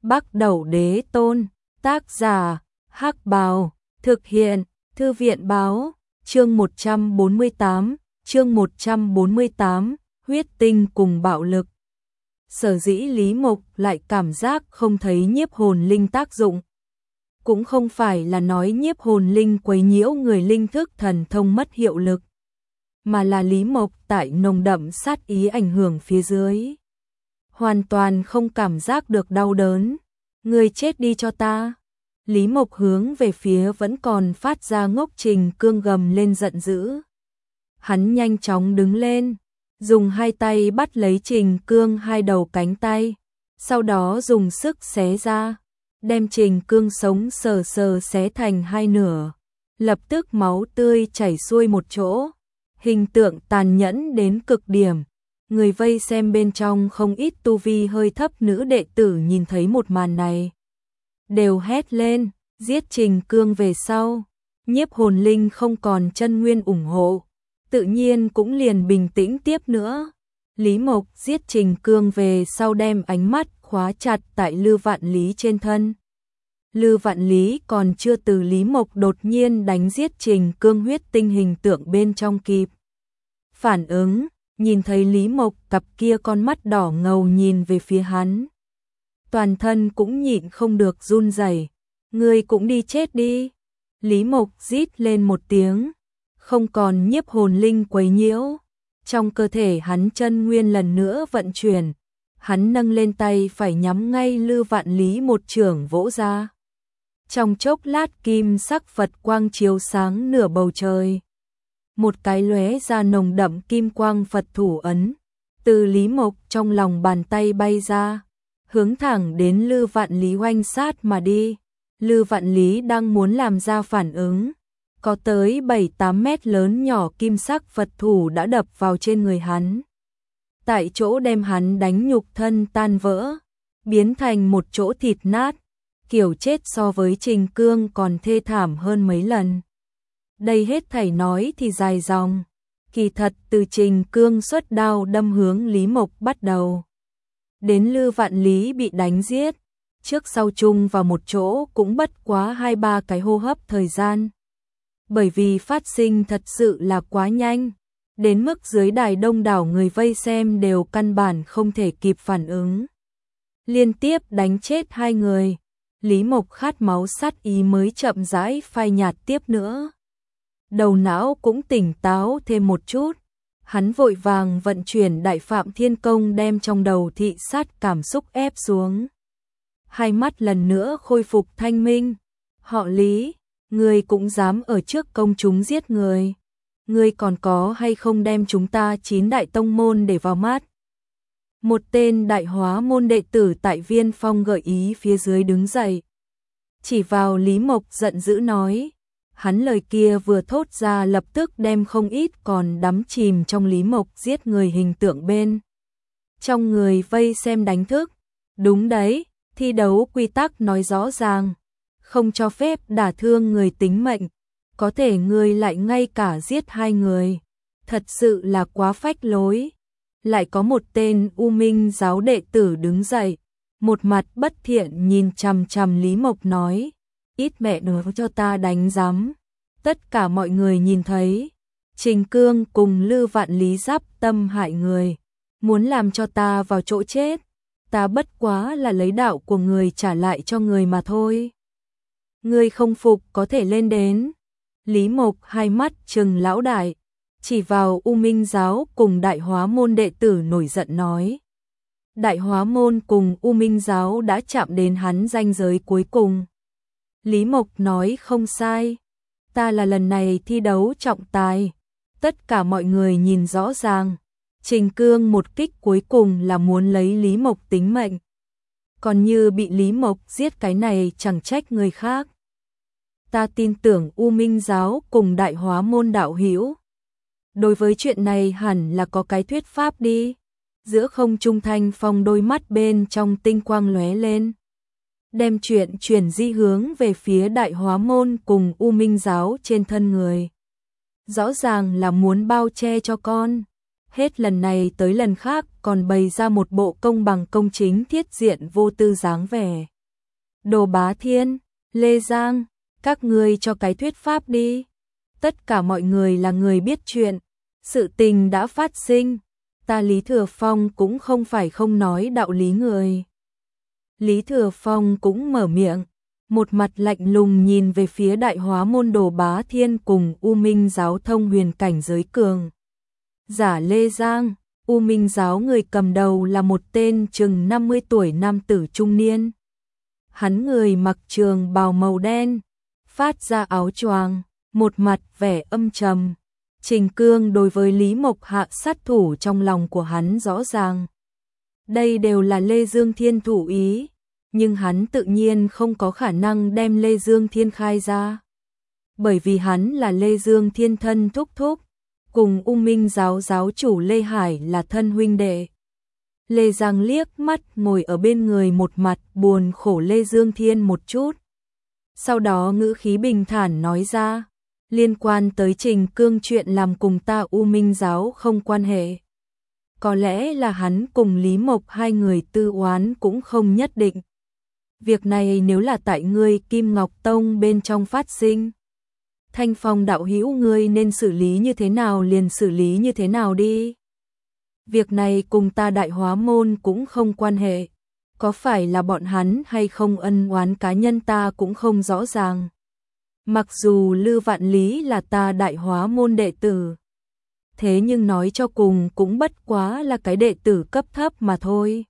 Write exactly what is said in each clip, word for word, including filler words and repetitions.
Bắc Đẩu Đế Tôn, tác giả, Hắc Bào, thực hiện, Thư viện báo, chương một trăm bốn mươi tám, chương một trăm bốn mươi tám, huyết tinh cùng bạo lực. Sở dĩ Lý Mộc lại cảm giác không thấy nhiếp hồn linh tác dụng. Cũng không phải là nói nhiếp hồn linh quấy nhiễu người linh thức thần thông mất hiệu lực, mà là Lý Mộc tại nồng đậm sát ý ảnh hưởng phía dưới, hoàn toàn không cảm giác được đau đớn. Người chết đi cho ta. Lý Mộc hướng về phía vẫn còn phát ra ngốc Trình Cương gầm lên giận dữ. Hắn nhanh chóng đứng lên, dùng hai tay bắt lấy Trình Cương hai đầu cánh tay, sau đó dùng sức xé ra, đem Trình Cương sống sờ sờ xé thành hai nửa. Lập tức máu tươi chảy xuôi một chỗ, hình tượng tàn nhẫn đến cực điểm. Người vây xem bên trong không ít tu vi hơi thấp nữ đệ tử nhìn thấy một màn này, đều hét lên, giết Trình Cương về sau. Nhiếp hồn linh không còn chân nguyên ủng hộ, tự nhiên cũng liền bình tĩnh tiếp nữa. Lý Mộc giết Trình Cương về sau đem ánh mắt khóa chặt tại Lư Vạn Lý trên thân. Lư Vạn Lý còn chưa từ Lý Mộc đột nhiên đánh giết Trình Cương huyết tinh hình tượng bên trong kịp phản ứng, nhìn thấy Lý Mộc cặp kia con mắt đỏ ngầu nhìn về phía hắn, toàn thân cũng nhịn không được run rẩy. Ngươi cũng đi chết đi. Lý Mộc rít lên một tiếng, không còn nhiếp hồn linh quấy nhiễu, trong cơ thể hắn chân nguyên lần nữa vận chuyển, hắn nâng lên tay phải nhắm ngay Lư Vạn Lý một chưởng vỗ ra. Trong chốc lát kim sắc Phật quang chiếu sáng nửa bầu trời, một cái lóe ra nồng đậm kim quang Phật thủ ấn từ Lý Mộc trong lòng bàn tay bay ra, hướng thẳng đến Lư Vạn Lý oanh sát mà đi. Lư Vạn Lý đang muốn làm ra phản ứng, có tới bảy tám mét lớn nhỏ kim sắc Phật thủ đã đập vào trên người hắn, tại chỗ đem hắn đánh nhục thân tan vỡ, biến thành một chỗ thịt nát. Kiểu chết so với Trình Cương còn thê thảm hơn mấy lần. Đây hết thảy nói thì dài dòng, kỳ thật từ Trình Cương xuất đao đâm hướng Lý Mộc bắt đầu, đến Lư Vạn Lý bị đánh giết, trước sau chung vào một chỗ cũng bất quá hai ba cái hô hấp thời gian. Bởi vì phát sinh thật sự là quá nhanh, đến mức dưới đài đông đảo người vây xem đều căn bản không thể kịp phản ứng. Liên tiếp đánh chết hai người, Lý Mộc khát máu sát ý mới chậm rãi phai nhạt tiếp nữa. Đầu não cũng tỉnh táo thêm một chút, hắn vội vàng vận chuyển Đại Phạm Thiên Công đem trong đầu thị sát cảm xúc ép xuống. Hai mắt lần nữa khôi phục thanh minh. Họ Lý, ngươi cũng dám ở trước công chúng giết người. Ngươi còn có hay không đem chúng ta chín đại tông môn để vào mắt? Một tên đại hóa môn đệ tử tại Viên Phong gợi ý phía dưới đứng dậy, chỉ vào Lý Mộc giận dữ nói. Hắn lời kia vừa thốt ra lập tức đem không ít còn đắm chìm trong Lý Mộc giết người hình tượng bên trong người vây xem đánh thức. Đúng đấy, thi đấu quy tắc nói rõ ràng, không cho phép đả thương người tính mệnh, có thể ngươi lại ngay cả giết hai người, thật sự là quá phách lối. Lại có một tên U Minh giáo đệ tử đứng dậy, một mặt bất thiện nhìn chằm chằm Lý Mộc nói, ít mẹ nữa cho ta đánh rắm. Tất cả mọi người nhìn thấy, Trình Cương cùng Lư Vạn Lý giáp tâm hại người, muốn làm cho ta vào chỗ chết, ta bất quá là lấy đạo của người trả lại cho người mà thôi. Người không phục có thể lên đến. Lý Mộc hai mắt trừng lão đại, chỉ vào U Minh giáo cùng Đại Hóa môn đệ tử nổi giận nói. Đại Hóa môn cùng U Minh giáo đã chạm đến hắn ranh giới cuối cùng. Lý Mộc nói không sai, ta là lần này thi đấu trọng tài, tất cả mọi người nhìn rõ ràng, Trình Cương một kích cuối cùng là muốn lấy Lý Mộc tính mệnh, còn như bị Lý Mộc giết cái này chẳng trách người khác. Ta tin tưởng U Minh giáo cùng Đại Hóa môn đạo hữu, đối với chuyện này hẳn là có cái thuyết pháp đi. Giữa không trung Thanh Phong đôi mắt bên trong tinh quang lóe lên, đem chuyện chuyển di hướng về phía Đại Hóa môn cùng U Minh giáo trên thân người. Rõ ràng là muốn bao che cho con, hết lần này tới lần khác còn bày ra một bộ công bằng công chính thiết diện vô tư dáng vẻ. Đồ Bá Thiên, Lê Giang, các ngươi cho cái thuyết pháp đi. Tất cả mọi người là người biết chuyện, sự tình đã phát sinh, ta Lý Thừa Phong cũng không phải không nói đạo lý người. Lý Thừa Phong cũng mở miệng, một mặt lạnh lùng nhìn về phía Đại Hóa môn Đồ Bá Thiên cùng U Minh giáo thông huyền cảnh giới cường giả Lê Giang. U Minh giáo người cầm đầu là một tên chừng năm mươi tuổi nam tử trung niên. Hắn người mặc trường bào màu đen, phát ra áo choàng, một mặt vẻ âm trầm. Trình Cương đối với Lý Mộc hạ sát thủ trong lòng của hắn rõ ràng. Đây đều là Lê Dương Thiên thủ ý, nhưng hắn tự nhiên không có khả năng đem Lê Dương Thiên khai ra. Bởi vì hắn là Lê Dương Thiên thân thúc thúc, cùng U Minh giáo giáo chủ Lê Hải là thân huynh đệ. Lê Giang liếc mắt ngồi ở bên người một mặt buồn khổ Lê Dương Thiên một chút. Sau đó ngữ khí bình thản nói ra, liên quan tới Trình Cương chuyện làm cùng ta U Minh giáo không quan hệ. Có lẽ là hắn cùng Lý Mộc hai người tư oán cũng không nhất định. Việc này nếu là tại ngươi Kim Ngọc Tông bên trong phát sinh, Thanh Phong đạo hữu ngươi nên xử lý như thế nào liền xử lý như thế nào đi. Việc này cùng ta Đại Hóa môn cũng không quan hệ. Có phải là bọn hắn hay không ân oán cá nhân ta cũng không rõ ràng. Mặc dù Lư Vạn Lý là ta Đại Hóa môn đệ tử, thế nhưng nói cho cùng cũng bất quá là cái đệ tử cấp thấp mà thôi.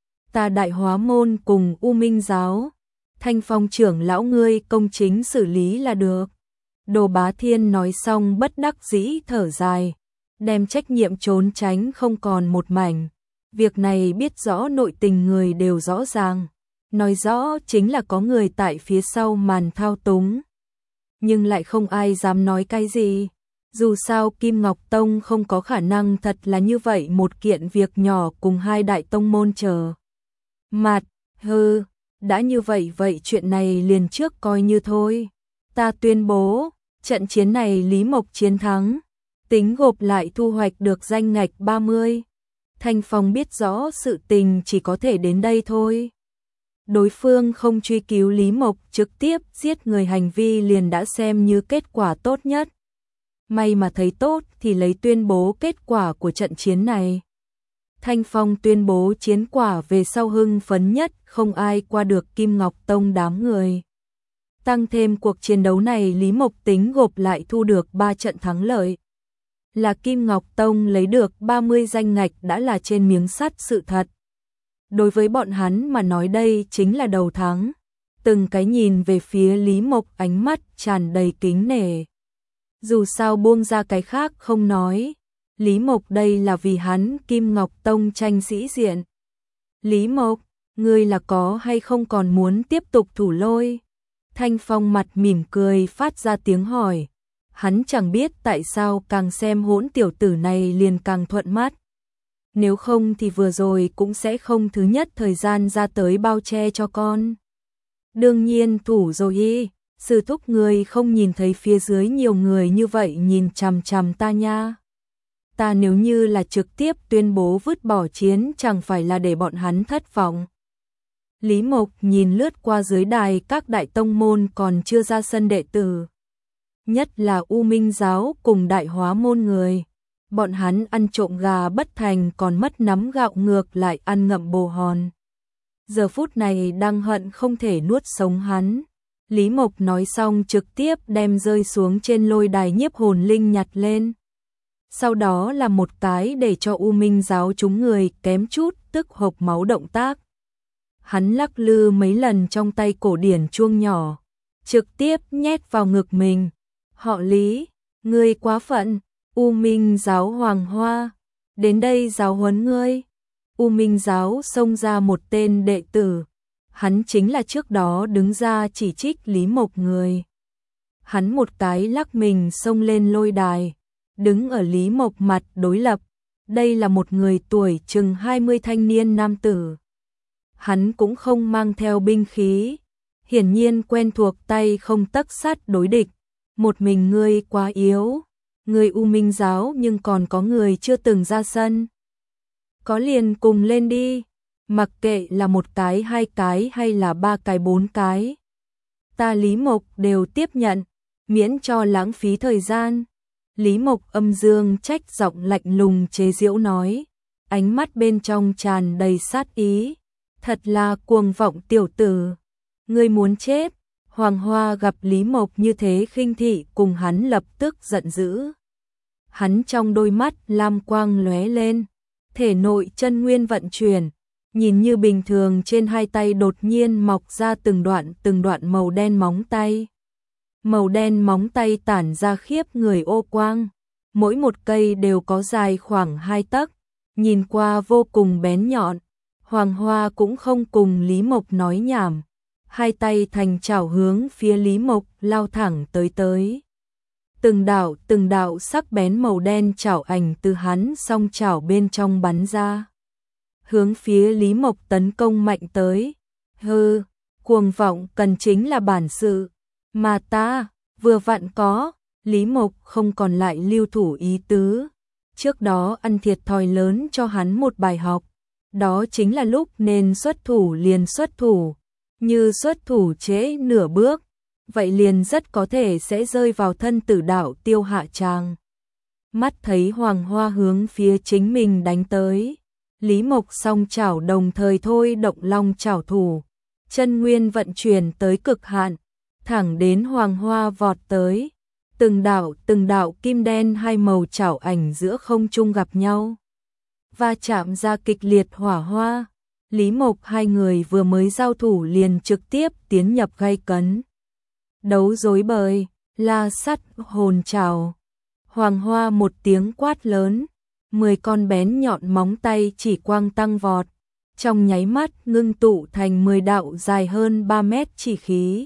Ta Đại Hóa môn cùng U Minh giáo, Thanh Phong trưởng lão ngươi công chính xử lý là được. Đồ Bá Thiên nói xong bất đắc dĩ thở dài, đem trách nhiệm trốn tránh không còn một mảnh. Việc này biết rõ nội tình người đều rõ ràng, nói rõ chính là có người tại phía sau màn thao túng. Nhưng lại không ai dám nói cái gì. Dù sao Kim Ngọc Tông không có khả năng thật là như vậy một kiện việc nhỏ cùng hai đại tông môn chờ mặt, hừ, đã như vậy vậy chuyện này liền trước coi như thôi. Ta tuyên bố, trận chiến này Lý Mộc chiến thắng, tính gộp lại thu hoạch được danh ngạch ba mươi. Thanh Phong biết rõ sự tình chỉ có thể đến đây thôi. Đối phương không truy cứu Lý Mộc trực tiếp giết người hành vi liền đã xem như kết quả tốt nhất. May mà thấy tốt thì lấy tuyên bố kết quả của trận chiến này. Thanh Phong tuyên bố chiến quả về sau hưng phấn nhất, không ai qua được Kim Ngọc Tông đám người. Tăng thêm cuộc chiến đấu này Lý Mộc tính gộp lại thu được ba trận thắng lợi. Là Kim Ngọc Tông lấy được ba mươi danh ngạch đã là trên miếng sắt sự thật. Đối với bọn hắn mà nói đây chính là đầu thắng. Từng cái nhìn về phía Lý Mộc ánh mắt tràn đầy kính nể. Dù sao buông ra cái khác không nói, Lý Mộc đây là vì hắn Kim Ngọc Tông tranh sĩ diện. Lý Mộc, ngươi là có hay không còn muốn tiếp tục thủ lôi? Thanh Phong mặt mỉm cười phát ra tiếng hỏi. Hắn chẳng biết tại sao càng xem hỗn tiểu tử này liền càng thuận mắt. Nếu không thì vừa rồi cũng sẽ không thứ nhất thời gian ra tới bao che cho con. Đương nhiên thủ rồi y, sư thúc người không nhìn thấy phía dưới nhiều người như vậy nhìn chằm chằm ta nha. Ta nếu như là trực tiếp tuyên bố vứt bỏ chiến chẳng phải là để bọn hắn thất vọng. Lý Mộc nhìn lướt qua dưới đài các đại tông môn còn chưa ra sân đệ tử. Nhất là U Minh giáo cùng Đại Hóa môn người. Bọn hắn ăn trộm gà bất thành còn mất nắm gạo ngược lại ăn ngậm bồ hòn. Giờ phút này đang hận không thể nuốt sống hắn. Lý Mộc nói xong trực tiếp đem rơi xuống trên lôi đài nhiếp hồn linh nhặt lên. Sau đó là một cái để cho U Minh giáo chúng người kém chút tức hộc máu động tác. Hắn lắc lư mấy lần trong tay cổ điển chuông nhỏ, trực tiếp nhét vào ngực mình. Họ Lý, ngươi quá phận, U Minh giáo Hoàng Hoa, đến đây giáo huấn ngươi. U Minh giáo xông ra một tên đệ tử, hắn chính là trước đó đứng ra chỉ trích Lý Mộc người. Hắn một cái lắc mình xông lên lôi đài, đứng ở Lý Mộc mặt đối lập. Đây là một người tuổi chừng hai mươi thanh niên nam tử. Hắn cũng không mang theo binh khí, hiển nhiên quen thuộc tay không tấc sắt đối địch. Một mình ngươi quá yếu, ngươi U Minh giáo nhưng còn có người chưa từng ra sân. Có liền cùng lên đi. mặc kệ là một cái, hai cái hay là ba cái, bốn cái. Ta Lý Mộc đều tiếp nhận, miễn cho lãng phí thời gian. Lý Mộc âm dương trách giọng lạnh lùng chế giễu nói, ánh mắt bên trong tràn đầy sát ý. Thật là cuồng vọng tiểu tử, ngươi muốn chết. Hoàng Hoa gặp Lý Mộc như thế khinh thị cùng hắn lập tức giận dữ. Hắn trong đôi mắt lam quang lóe lên, thể nội chân nguyên vận chuyển, nhìn như bình thường trên hai tay đột nhiên mọc ra từng đoạn từng đoạn màu đen móng tay. Màu đen móng tay tản ra khiếp người ô quang, mỗi một cây đều có dài khoảng hai tấc, nhìn qua vô cùng bén nhọn. Hoàng Hoa cũng không cùng Lý Mộc nói nhảm, hai tay thành chảo hướng phía Lý Mộc lao thẳng tới tới. Từng đạo từng đạo sắc bén màu đen chảo ảnh từ hắn song chảo bên trong bắn ra, hướng phía Lý Mộc tấn công mạnh tới. Hừ, cuồng vọng cần chính là bản sự, mà ta vừa vặn có. Lý Mộc không còn lại lưu thủ ý tứ, trước đó ăn thiệt thòi lớn cho hắn một bài học, đó chính là lúc nên xuất thủ liền xuất thủ, như xuất thủ trễ nửa bước, vậy liền rất có thể sẽ rơi vào thân tử đạo tiêu hạ tràng. Mắt thấy Hoàng Hoa hướng phía chính mình đánh tới, Lý Mộc song chảo đồng thời thôi động long chảo thủ, chân nguyên vận chuyển tới cực hạn, thẳng đến Hoàng Hoa vọt tới. Từng đạo từng đạo kim đen hai màu chảo ảnh giữa không trung gặp nhau, va chạm ra kịch liệt hỏa hoa. Lý Mộc hai người vừa mới giao thủ liền trực tiếp tiến nhập gay cấn. Đấu rối bời, la sắt hồn trảo. Hoàng Hoa một tiếng quát lớn, mười con bén nhọn móng tay chỉ quang tăng vọt, trong nháy mắt ngưng tụ thành mười đạo dài hơn ba mét chỉ khí.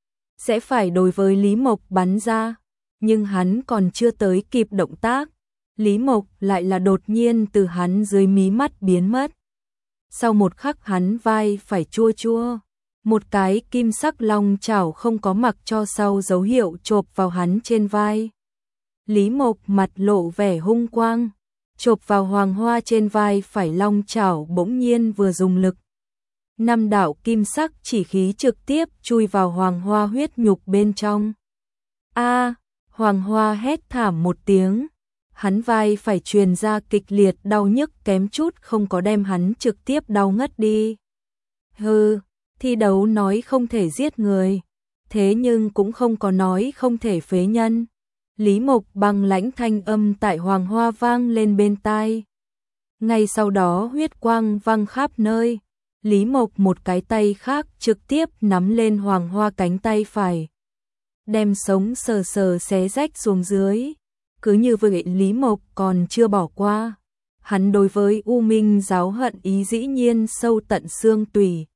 Sẽ phải đối với Lý Mộc bắn ra, nhưng hắn còn chưa tới kịp động tác, Lý Mộc lại là đột nhiên từ hắn dưới mí mắt biến mất. Sau một khắc hắn vai phải chua chua, một cái kim sắc long chảo không có mặc cho sau dấu hiệu chộp vào hắn trên vai. Lý Mộc mặt lộ vẻ hung quang, chộp vào Hoàng Hoa trên vai phải long chảo bỗng nhiên vừa dùng lực. Năm đạo kim sắc chỉ khí trực tiếp chui vào Hoàng Hoa huyết nhục bên trong. A! Hoàng Hoa hét thảm một tiếng, hắn vai phải truyền ra kịch liệt đau nhức kém chút không có đem hắn trực tiếp đau ngất đi. Hừ, thi đấu nói không thể giết người, thế nhưng cũng không có nói không thể phế nhân. Lý Mộc băng lãnh thanh âm tại Hoàng Hoa vang lên bên tai. Ngay sau đó huyết quang văng khắp nơi, Lý Mộc một cái tay khác trực tiếp nắm lên Hoàng Hoa cánh tay phải, đem sống sờ sờ xé rách xuống dưới. Cứ như vậy Lý Mộc còn chưa bỏ qua, hắn đối với U Minh giáo hận ý dĩ nhiên sâu tận xương tủy.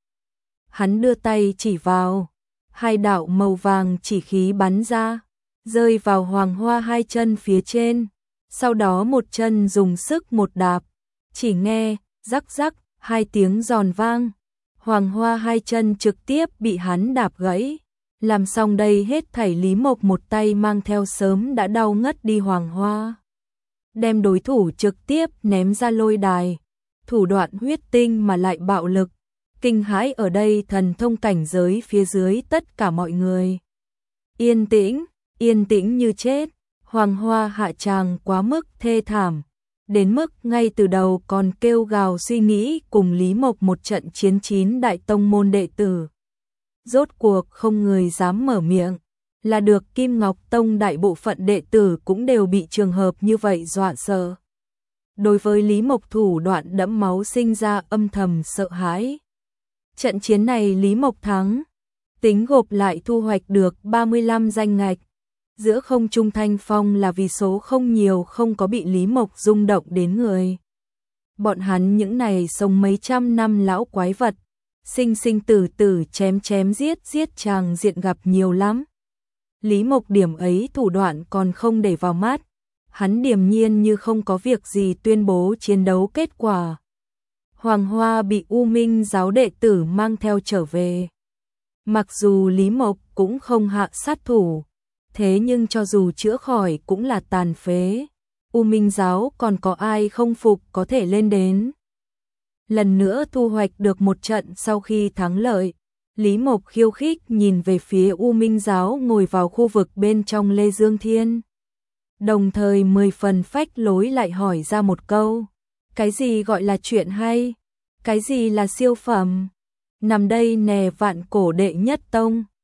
Hắn đưa tay chỉ vào, hai đạo màu vàng chỉ khí bắn ra, rơi vào Hoàng Hoa hai chân phía trên, sau đó một chân dùng sức một đạp, chỉ nghe rắc rắc hai tiếng giòn vang, Hoàng Hoa hai chân trực tiếp bị hắn đạp gãy. Làm xong đây hết thảy Lý Mộc một tay mang theo sớm đã đau ngất đi Hoàng Hoa, đem đối thủ trực tiếp ném ra lôi đài. Thủ đoạn huyết tinh mà lại bạo lực, kinh hãi ở đây thần thông cảnh giới phía dưới tất cả mọi người. Yên tĩnh, yên tĩnh như chết. Hoàng Hoa hạ tràng quá mức thê thảm, đến mức ngay từ đầu còn kêu gào suy nghĩ cùng Lý Mộc một trận chiến chín đại tông môn đệ tử. Rốt cuộc không người dám mở miệng, là được Kim Ngọc Tông đại bộ phận đệ tử cũng đều bị trường hợp như vậy dọa sợ. Đối với Lý Mộc thủ đoạn đẫm máu sinh ra âm thầm sợ hãi. Trận chiến này Lý Mộc thắng, tính gộp lại thu hoạch được ba mươi lăm danh ngạch. Giữa không trung thanh phong là vì số không nhiều không có bị Lý Mộc rung động đến người. Bọn hắn những này sống mấy trăm năm lão quái vật, sinh sinh tử tử chém chém giết giết chàng diện gặp nhiều lắm. Lý Mộc điểm ấy thủ đoạn còn không để vào mắt, hắn điềm nhiên như không có việc gì tuyên bố chiến đấu kết quả. Hoàng Hoa bị U Minh giáo đệ tử mang theo trở về. Mặc dù Lý Mộc cũng không hạ sát thủ, thế nhưng cho dù chữa khỏi cũng là tàn phế. U Minh giáo còn có ai không phục có thể lên đến. lần nữa thu hoạch được một trận sau khi thắng lợi. Lý Mộc khiêu khích nhìn về phía U Minh Giáo ngồi vào khu vực bên trong Lê Dương Thiên. Đồng thời mười phần phách lối lại hỏi ra một câu. Cái gì gọi là chuyện hay? Cái gì là siêu phẩm? Nằm đây nè vạn cổ đệ nhất tông.